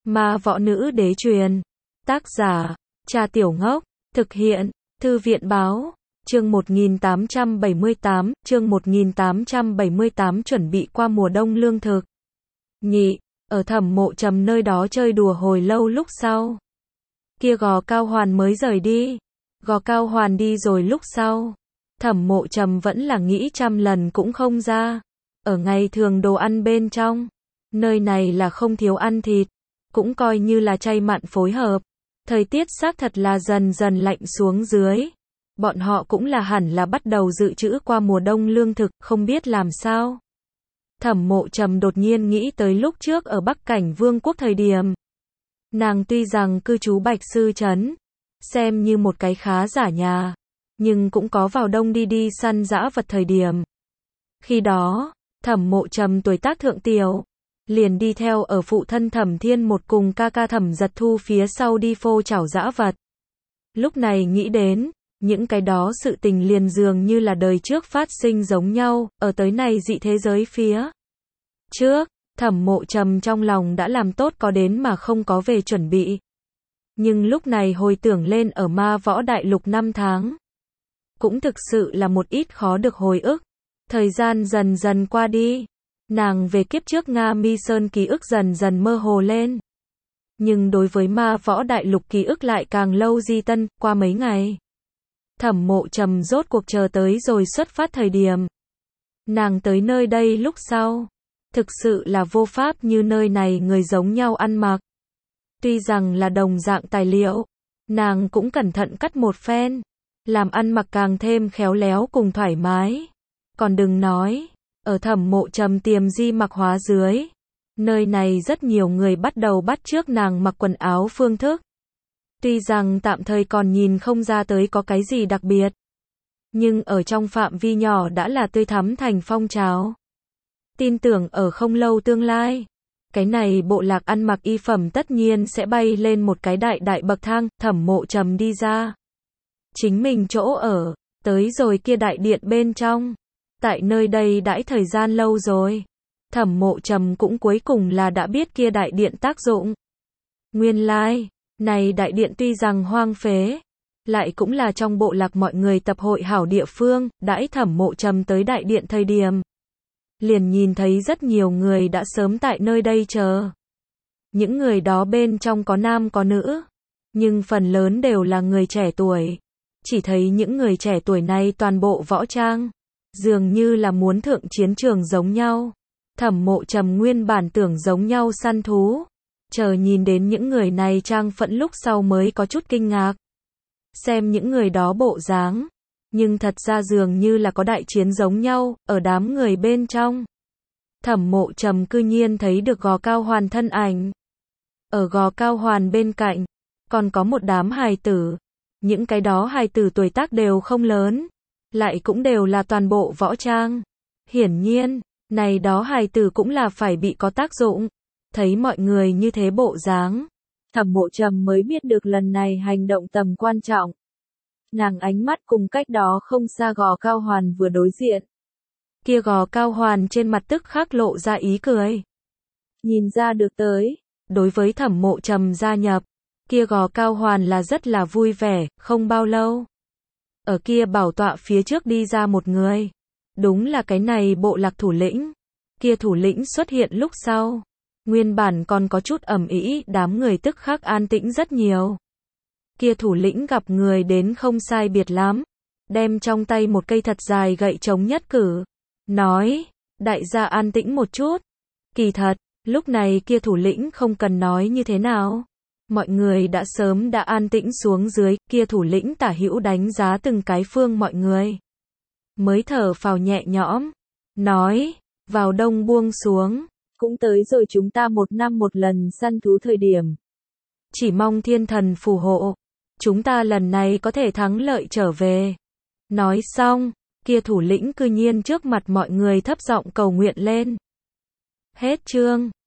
Ma võ nữ đế truyền. Tác giả, Cha Tiểu Ngốc. Thực hiện, Thư viện báo. Chương 1878, chuẩn bị qua mùa đông lương thực. Nhị, ở Thẩm Mộ Trầm nơi đó chơi đùa hồi lâu lúc sau. Kia Gò Cao Hoàn mới rời đi. Gò Cao Hoàn đi rồi lúc sau. Thẩm Mộ Trầm vẫn là nghĩ trăm lần cũng không ra. Ở ngày thường đồ ăn bên trong. Nơi này là không thiếu ăn thịt. Cũng coi như là chay mặn phối hợp. Thời tiết xác thật là dần dần lạnh xuống dưới. Bọn họ cũng là hẳn là bắt đầu dự trữ qua mùa đông lương thực, không biết làm sao. Thẩm Mộ Trầm đột nhiên nghĩ tới lúc trước ở Bắc Cảnh Vương quốc thời điểm. Nàng tuy rằng cư trú Bạch Sư Trấn, xem như một cái khá giả nhà, nhưng cũng có vào đông đi săn dã vật thời điểm. Khi đó, Thẩm Mộ Trầm tuổi tác thượng tiểu, liền đi theo ở phụ thân Thẩm Thiên một cùng ca ca Thẩm Giật Thu phía sau đi phô chảo dã vật. Lúc này nghĩ đến, những cái đó sự tình liền dường như là đời trước phát sinh giống nhau, ở tới này dị thế giới phía trước, Thẩm Mộ Trầm trong lòng đã làm tốt có đến mà không có về chuẩn bị. Nhưng lúc này hồi tưởng lên ở Ma Võ Đại Lục 5 tháng, cũng thực sự là một ít khó được hồi ức. Thời gian dần dần qua đi, nàng về kiếp trước Nga Mi Sơn ký ức dần dần mơ hồ lên. Nhưng đối với Ma Võ Đại Lục ký ức lại càng lâu di tân, qua mấy ngày. Thẩm Mộ Trầm rốt cuộc chờ tới rồi xuất phát thời điểm. Nàng tới nơi đây lúc sau, thực sự là vô pháp như nơi này người giống nhau ăn mặc. Tuy rằng là đồng dạng tài liệu, nàng cũng cẩn thận cắt một phen, làm ăn mặc càng thêm khéo léo cùng thoải mái. Còn đừng nói, ở Thẩm Mộ Trầm tiềm di mặc hóa dưới, nơi này rất nhiều người bắt đầu bắt chước nàng mặc quần áo phương thức. Tuy rằng tạm thời còn nhìn không ra tới có cái gì đặc biệt, nhưng ở trong phạm vi nhỏ đã là tươi thắm thành phong trào. Tin tưởng ở không lâu tương lai, cái này bộ lạc ăn mặc y phẩm tất nhiên sẽ bay lên một cái đại bậc thang. Thẩm Mộ Trầm đi ra chính mình chỗ ở, tới rồi kia đại điện bên trong. Tại nơi đây đãi thời gian lâu rồi, Thẩm Mộ Trầm cũng cuối cùng là đã biết kia đại điện tác dụng. Nguyên lai, này đại điện tuy rằng hoang phế, lại cũng là trong bộ lạc mọi người tập hội hảo địa phương. Đãi Thẩm Mộ Trầm tới đại điện thời điểm, liền nhìn thấy rất nhiều người đã sớm tại nơi đây chờ. Những người đó bên trong có nam có nữ, nhưng phần lớn đều là người trẻ tuổi. Chỉ thấy những người trẻ tuổi này toàn bộ võ trang, dường như là muốn thượng chiến trường giống nhau. Thẩm Mộ Trầm nguyên bản tưởng giống nhau săn thú, chờ nhìn đến những người này trang phẫn lúc sau mới có chút kinh ngạc. Xem những người đó bộ dáng, nhưng thật ra dường như là có đại chiến giống nhau, ở đám người bên trong. Thẩm Mộ Trầm cư nhiên thấy được Gò Cao Hoàn thân ảnh. Ở Gò Cao Hoàn bên cạnh, còn có một đám hài tử. Những cái đó hài tử tuổi tác đều không lớn, lại cũng đều là toàn bộ võ trang. Hiển nhiên, này đó hài tử cũng là phải bị có tác dụng. Thấy mọi người như thế bộ dáng, Thẩm Mộ Trầm mới biết được lần này hành động tầm quan trọng. Nàng ánh mắt cùng cách đó không xa Gò Cao Hoàn vừa đối diện. Kia Gò Cao Hoàn trên mặt tức khắc lộ ra ý cười. Nhìn ra được tới, đối với Thẩm Mộ Trầm gia nhập, kia Gò Cao Hoàn là rất là vui vẻ. Không bao lâu, ở kia bảo tọa phía trước đi ra một người. Đúng là cái này bộ lạc thủ lĩnh. Kia thủ lĩnh xuất hiện lúc sau, nguyên bản còn có chút ầm ĩ, đám người tức khắc an tĩnh rất nhiều. Kia thủ lĩnh gặp người đến không sai biệt lắm, đem trong tay một cây thật dài gậy chống nhất cử, nói, đại gia an tĩnh một chút. Kỳ thật, lúc này kia thủ lĩnh không cần nói như thế nào. Mọi người đã sớm đã an tĩnh xuống dưới. Kia thủ lĩnh tả hữu đánh giá từng cái phương mọi người, mới thở phào nhẹ nhõm, nói, vào đông buông xuống, cũng tới rồi chúng ta một năm một lần săn thú thời điểm. Chỉ mong thiên thần phù hộ, chúng ta lần này có thể thắng lợi trở về. Nói xong, kia thủ lĩnh cư nhiên trước mặt mọi người thấp giọng cầu nguyện lên. Hết chương.